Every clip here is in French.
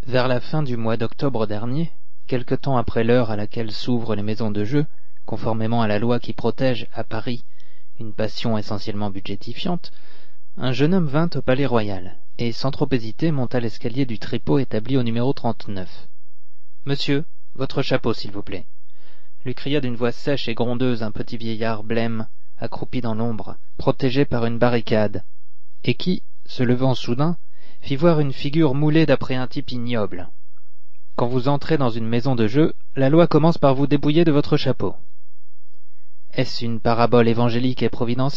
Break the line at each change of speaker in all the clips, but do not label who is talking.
Vers la fin du mois d'octobre dernier, quelque temps après l'heure à laquelle s'ouvrent les maisons de jeu, conformément à la loi qui protège, à Paris, une passion essentiellement budgétifiante, un jeune homme vint au Palais Royal, et sans trop hésiter monta l'escalier du tripot établi au numéro 39. « Monsieur, votre chapeau, s'il vous plaît » lui cria d'une voix sèche et grondeuse un petit vieillard blême, accroupi dans l'ombre, protégé par une barricade, et qui, se levant soudain, fit voir une figure moulée d'après un type ignoble. « Quand vous entrez dans une maison de jeu, la loi commence par vous dépouiller de votre chapeau. Est-ce une parabole évangélique et providentielle ?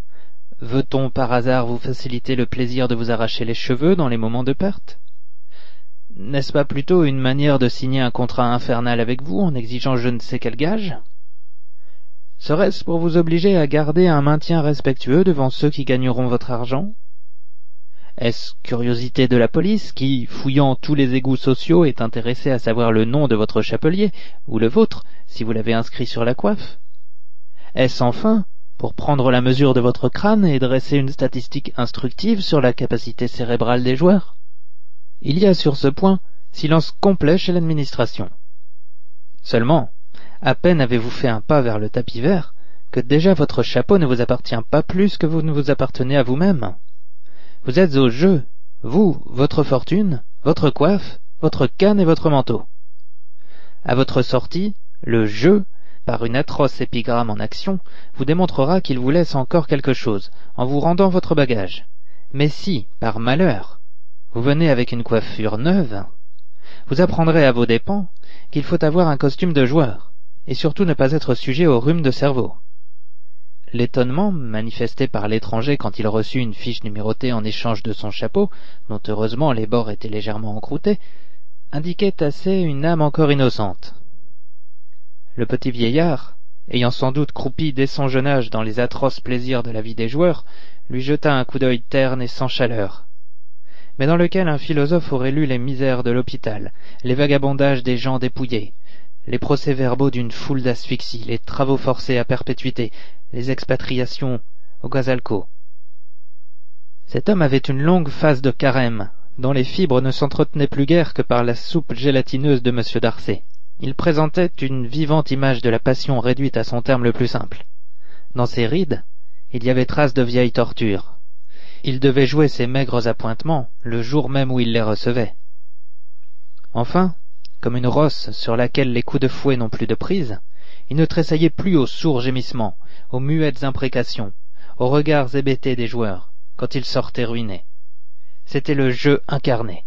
Veut-on par hasard vous faciliter le plaisir de vous arracher les cheveux dans les moments de perte ? N'est-ce pas plutôt une manière de signer un contrat infernal avec vous en exigeant je ne sais quel gage ? Serait-ce pour vous obliger à garder un maintien respectueux devant ceux qui gagneront votre argent ? Est-ce curiosité de la police qui, fouillant tous les égouts sociaux, est intéressée à savoir le nom de votre chapelier, ou le vôtre, si vous l'avez inscrit sur la coiffe ? Est-ce enfin pour prendre la mesure de votre crâne et dresser une statistique instructive sur la capacité cérébrale des joueurs ? Il y a sur ce point silence complet chez l'administration. Seulement, à peine avez-vous fait un pas vers le tapis vert, que déjà votre chapeau ne vous appartient pas plus que vous ne vous appartenez à vous-même. Vous êtes au jeu, vous, votre fortune, votre coiffe, votre canne et votre manteau. À votre sortie, le jeu, par une atroce épigramme en action, vous démontrera qu'il vous laisse encore quelque chose, en vous rendant votre bagage. Mais si, par malheur, vous venez avec une coiffure neuve, vous apprendrez à vos dépens qu'il faut avoir un costume de joueur, et surtout ne pas être sujet au rhume de cerveau. L'étonnement manifesté par l'étranger quand il reçut une fiche numérotée en échange de son chapeau, dont heureusement les bords étaient légèrement encroutés, indiquait assez une âme encore innocente. Le petit vieillard, ayant sans doute croupi dès son jeune âge dans les atroces plaisirs de la vie des joueurs, lui jeta un coup d'œil terne et sans chaleur, mais dans lequel un philosophe aurait lu les misères de l'hôpital, les vagabondages des gens dépouillés, les procès-verbaux d'une foule d'asphyxies, les travaux forcés à perpétuité, les expatriations au Guazalco. Cet homme avait une longue face de carême, dont les fibres ne s'entretenaient plus guère que par la soupe gélatineuse de M. Darcet. Il présentait une vivante image de la passion réduite à son terme le plus simple. Dans ses rides, il y avait trace de vieilles tortures. Il devait jouer ses maigres appointements le jour même où il les recevait. Enfin, comme une rosse sur laquelle les coups de fouet n'ont plus de prise, il ne tressaillait plus aux sourds gémissements, aux muettes imprécations, aux regards hébétés des joueurs, quand il sortait ruiné. C'était le jeu incarné.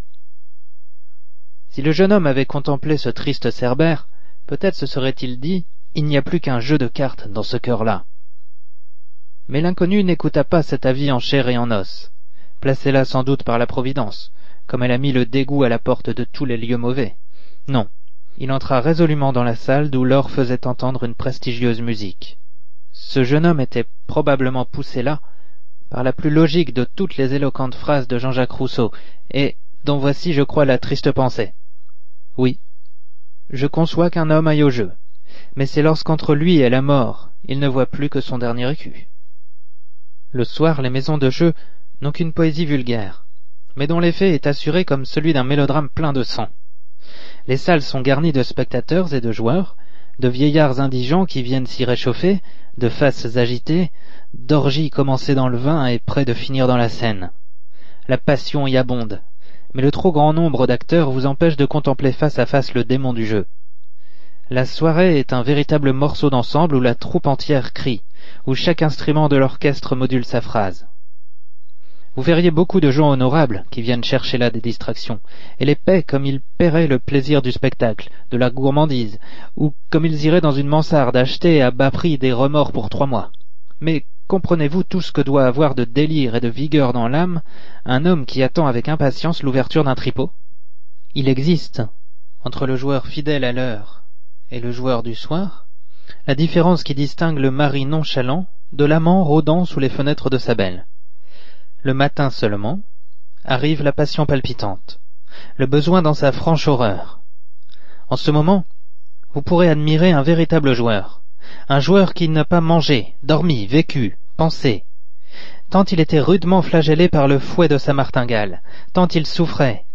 Si le jeune homme avait contemplé ce triste Cerbère, peut-être se serait-il dit « Il n'y a plus qu'un jeu de cartes dans ce cœur-là ». Mais l'inconnu n'écouta pas cet avis en chair et en os, placé là sans doute par la Providence, comme elle a mis le dégoût à la porte de tous les lieux mauvais. Non, il entra résolument dans la salle d'où l'or faisait entendre une prestigieuse musique. Ce jeune homme était probablement poussé là par la plus logique de toutes les éloquentes phrases de Jean-Jacques Rousseau, et dont voici, je crois, la triste pensée. Oui, je conçois qu'un homme aille au jeu, mais c'est lorsqu'entre lui et la mort, il ne voit plus que son dernier écu. Le soir, les maisons de jeu n'ont qu'une poésie vulgaire, mais dont l'effet est assuré comme celui d'un mélodrame plein de sang. Les salles sont garnies de spectateurs et de joueurs, de vieillards indigents qui viennent s'y réchauffer, de faces agitées, d'orgies commencées dans le vin et près de finir dans la scène. La passion y abonde, mais le trop grand nombre d'acteurs vous empêche de contempler face à face le démon du jeu. La soirée est un véritable morceau d'ensemble où la troupe entière crie, où chaque instrument de l'orchestre module sa phrase. Vous verriez beaucoup de gens honorables qui viennent chercher là des distractions, et les paient comme ils paieraient le plaisir du spectacle, de la gourmandise, ou comme ils iraient dans une mansarde acheter à bas prix des remords pour 3 mois. Mais comprenez-vous tout ce que doit avoir de délire et de vigueur dans l'âme un homme qui attend avec impatience l'ouverture d'un tripot ? Il existe, entre le joueur fidèle à l'heure et le joueur du soir, la différence qui distingue le mari nonchalant de l'amant rôdant sous les fenêtres de sa belle. Le matin seulement, arrive la passion palpitante, le besoin dans sa franche horreur. En ce moment, vous pourrez admirer un véritable joueur, un joueur qui n'a pas mangé, dormi, vécu, pensé, tant il était rudement flagellé par le fouet de sa martingale, tant il souffrait,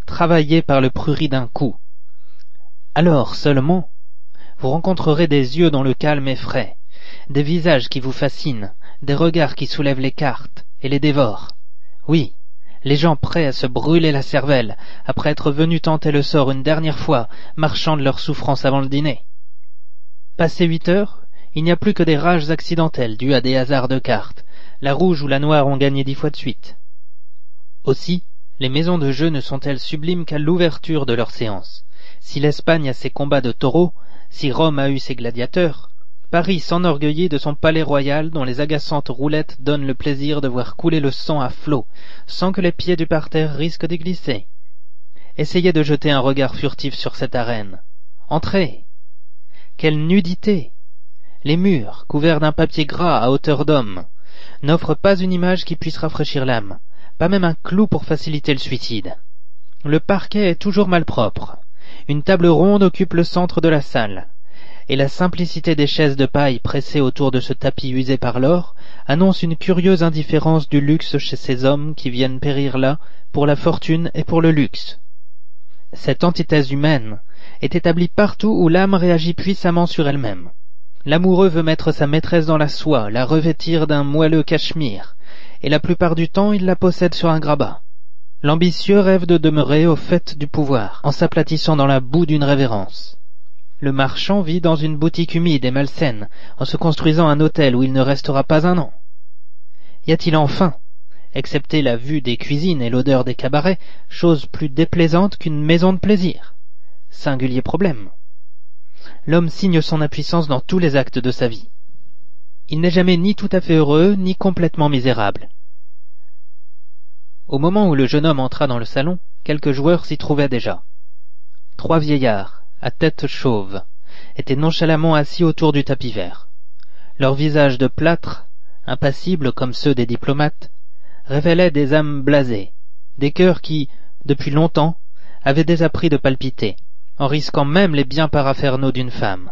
travaillé par le prurit d'un coup. Alors seulement, vous rencontrerez des yeux dont le calme est frais, des visages qui vous fascinent, des regards qui soulèvent les cartes et les dévorent. Oui, les gens prêts à se brûler la cervelle, après être venus tenter le sort une dernière fois, marchant de leur souffrance avant le dîner. Passé 8 heures, il n'y a plus que des rages accidentelles dues à des hasards de cartes. La rouge ou la noire ont gagné 10 fois de suite. Aussi, les maisons de jeu ne sont-elles sublimes qu'à l'ouverture de leurs séances. Si l'Espagne a ses combats de taureaux, si Rome a eu ses gladiateurs, Paris s'enorgueillit de son palais royal dont les agaçantes roulettes donnent le plaisir de voir couler le sang à flots, sans que les pieds du parterre risquent d'y glisser. Essayez de jeter un regard furtif sur cette arène. Entrez. Quelle nudité! Les murs, couverts d'un papier gras à hauteur d'homme, n'offrent pas une image qui puisse rafraîchir l'âme, pas même un clou pour faciliter le suicide. Le parquet est toujours malpropre. Une table ronde occupe le centre de la salle, et la simplicité des chaises de paille pressées autour de ce tapis usé par l'or annonce une curieuse indifférence du luxe chez ces hommes qui viennent périr là pour la fortune et pour le luxe. Cette antithèse humaine est établie partout où l'âme réagit puissamment sur elle-même. L'amoureux veut mettre sa maîtresse dans la soie, la revêtir d'un moelleux cachemire, et la plupart du temps il la possède sur un grabat. L'ambitieux rêve de demeurer au fait du pouvoir, en s'aplatissant dans la boue d'une révérence. Le marchand vit dans une boutique humide et malsaine, en se construisant un hôtel où il ne restera pas un an. Y a-t-il enfin, excepté la vue des cuisines et l'odeur des cabarets, chose plus déplaisante qu'une maison de plaisir? Singulier problème. L'homme signe son impuissance dans tous les actes de sa vie. Il n'est jamais ni tout à fait heureux, ni complètement misérable. Au moment où le jeune homme entra dans le salon, quelques joueurs s'y trouvaient déjà. 3 vieillards, à tête chauve, étaient nonchalamment assis autour du tapis vert. Leurs visages de plâtre, impassibles comme ceux des diplomates, révélaient des âmes blasées, des cœurs qui, depuis longtemps, avaient désappris de palpiter, en risquant même les biens paraphernaux d'une femme.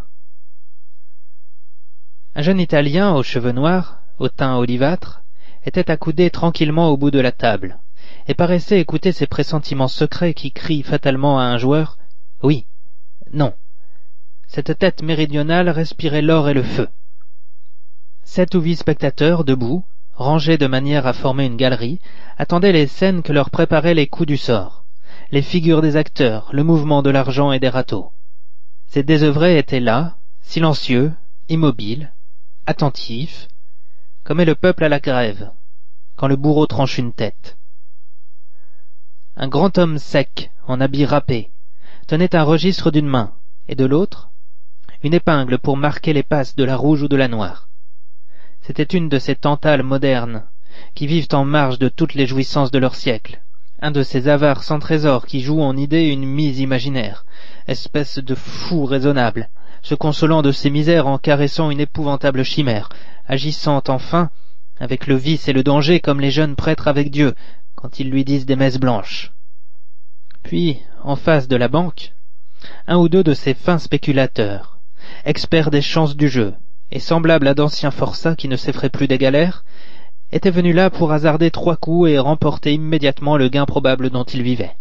Un jeune Italien aux cheveux noirs, au teint olivâtre, était accoudé tranquillement au bout de la table, et paraissait écouter ces pressentiments secrets qui crient fatalement à un joueur « Oui, non ». Cette tête méridionale respirait l'or et le feu. 7 ou 8 spectateurs, debout, rangés de manière à former une galerie, attendaient les scènes que leur préparaient les coups du sort, les figures des acteurs, le mouvement de l'argent et des râteaux. Ces désœuvrés étaient là, silencieux, immobiles, attentifs, comme est le peuple à la grève, quand le bourreau tranche une tête. Un grand homme sec, en habit râpé, tenait un registre d'une main, et de l'autre, une épingle pour marquer les passes de la rouge ou de la noire. C'était une de ces tantales modernes, qui vivent en marge de toutes les jouissances de leur siècle, un de ces avares sans trésor qui jouent en idée une mise imaginaire, espèce de fou raisonnable, se consolant de ses misères en caressant une épouvantable chimère, agissant enfin avec le vice et le danger comme les jeunes prêtres avec Dieu, quand ils lui disent des messes blanches. Puis, en face de la banque, un ou deux de ces fins spéculateurs, experts des chances du jeu, et semblables à d'anciens forçats qui ne s'effraient plus des galères, étaient venus là pour hasarder 3 coups et remporter immédiatement le gain probable dont ils vivaient.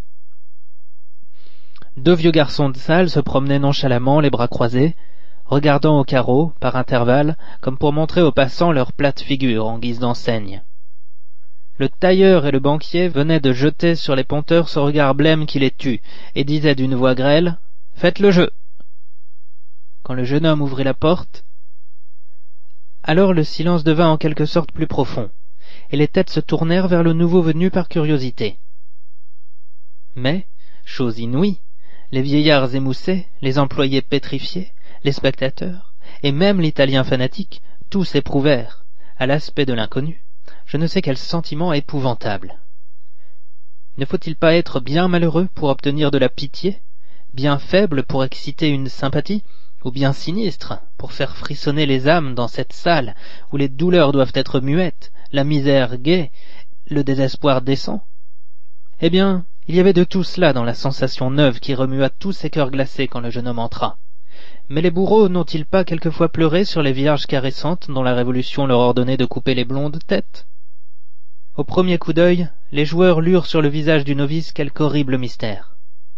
2 vieux garçons de salle se promenaient nonchalamment, les bras croisés, regardant au carreau, par intervalles, comme pour montrer aux passants leur plate figure en guise d'enseigne. Le tailleur et le banquier venaient de jeter sur les ponteurs ce regard blême qui les tue, et disaient d'une voix grêle « Faites le jeu !» Quand le jeune homme ouvrit la porte, alors le silence devint en quelque sorte plus profond, et les têtes se tournèrent vers le nouveau venu par curiosité. Mais, chose inouïe, les vieillards émoussés, les employés pétrifiés, les spectateurs, et même l'Italien fanatique, tous éprouvèrent, à l'aspect de l'inconnu, je ne sais quel sentiment épouvantable. Ne faut-il pas être bien malheureux pour obtenir de la pitié, bien faible pour exciter une sympathie, ou bien sinistre pour faire frissonner les âmes dans cette salle où les douleurs doivent être muettes, la misère gaie, le désespoir décent? Eh bien, il y avait de tout cela dans la sensation neuve qui remua tous ces cœurs glacés quand le jeune homme entra. Mais les bourreaux n'ont-ils pas quelquefois pleuré sur les vierges caressantes dont la Révolution leur ordonnait de couper les blondes têtes? Au premier coup d'œil, les joueurs lurent sur le visage du novice quelque horrible mystère.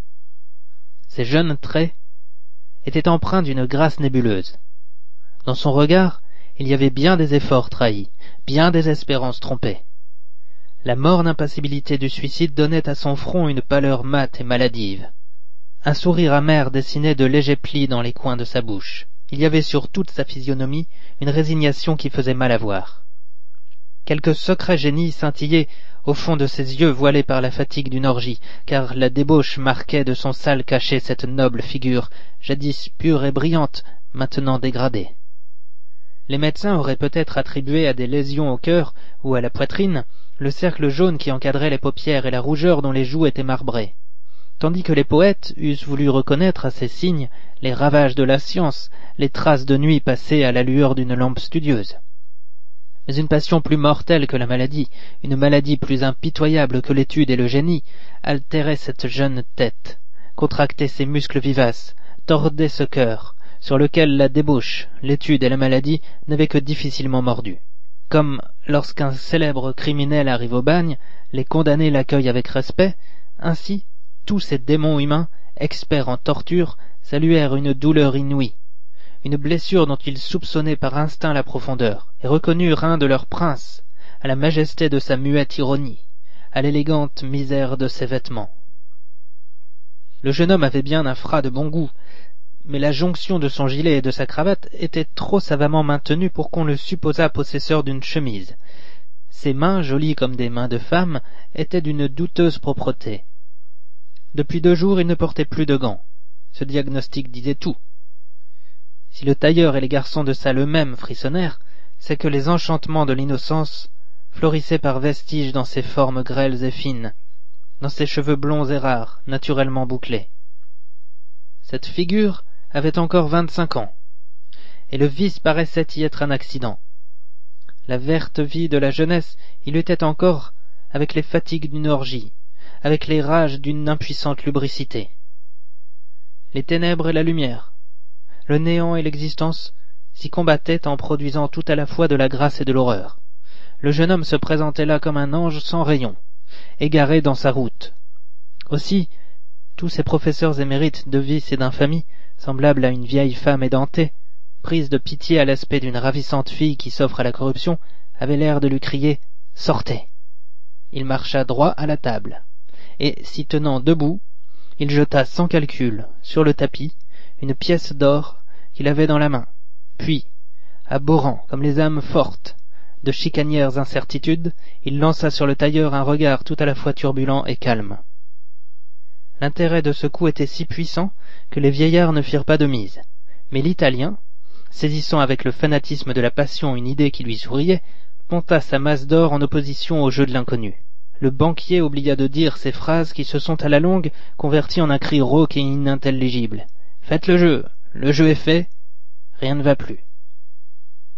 Ses jeunes traits étaient empreints d'une grâce nébuleuse. Dans son regard, il y avait bien des efforts trahis, bien des espérances trompées. La morne impassibilité du suicide donnait à son front une pâleur mate et maladive. Un sourire amer dessinait de légers plis dans les coins de sa bouche. Il y avait sur toute sa physionomie une résignation qui faisait mal à voir. Quelque secret génie scintillait au fond de ses yeux voilés par la fatigue d'une orgie, car la débauche marquait de son sale cachet cette noble figure, jadis pure et brillante, maintenant dégradée. Les médecins auraient peut-être attribué à des lésions au cœur ou à la poitrine le cercle jaune qui encadrait les paupières et la rougeur dont les joues étaient marbrées, tandis que les poètes eussent voulu reconnaître à ces signes les ravages de la science, les traces de nuit passées à la lueur d'une lampe studieuse. Mais une passion plus mortelle que la maladie, une maladie plus impitoyable que l'étude et le génie, altérait cette jeune tête, contractait ses muscles vivaces, tordait ce cœur, sur lequel la débauche, l'étude et la maladie n'avaient que difficilement mordu. Comme, lorsqu'un célèbre criminel arrive au bagne, les condamnés l'accueillent avec respect, ainsi tous ces démons humains, experts en torture, saluèrent une douleur inouïe, une blessure dont ils soupçonnaient par instinct la profondeur, et reconnurent un de leurs princes, à la majesté de sa muette ironie, à l'élégante misère de ses vêtements. Le jeune homme avait bien un fras de bon goût, mais la jonction de son gilet et de sa cravate était trop savamment maintenue pour qu'on le supposât possesseur d'une chemise. Ses mains, jolies comme des mains de femme, étaient d'une douteuse propreté. Depuis 2 jours, il ne portait plus de gants. Ce diagnostic disait tout. Si le tailleur et les garçons de salle eux-mêmes frissonnèrent, c'est que les enchantements de l'innocence florissaient par vestiges dans ses formes grêles et fines, dans ses cheveux blonds et rares, naturellement bouclés. Cette figure avait encore 25 ans, et le vice paraissait y être un accident. La verte vie de la jeunesse y luttait encore avec les fatigues d'une orgie, avec les rages d'une impuissante lubricité. Les ténèbres et la lumière, le néant et l'existence s'y combattaient en produisant tout à la fois de la grâce et de l'horreur. Le jeune homme se présentait là comme un ange sans rayon, égaré dans sa route. Aussi, tous ces professeurs émérites de vice et d'infamie, semblables à une vieille femme édentée, prise de pitié à l'aspect d'une ravissante fille qui s'offre à la corruption, avaient l'air de lui crier « Sortez !» Il marcha droit à la table, et, s'y tenant debout, il jeta sans calcul, sur le tapis, une pièce d'or qu'il avait dans la main, puis, abhorrant comme les âmes fortes de chicanières incertitudes, il lança sur le tailleur un regard tout à la fois turbulent et calme. L'intérêt de ce coup était si puissant que les vieillards ne firent pas de mise, mais l'Italien, saisissant avec le fanatisme de la passion une idée qui lui souriait, ponta sa masse d'or en opposition au jeu de l'inconnu. Le banquier oublia de dire ces phrases qui se sont à la longue converties en un cri rauque et inintelligible. « Faites le jeu est fait, rien ne va plus. »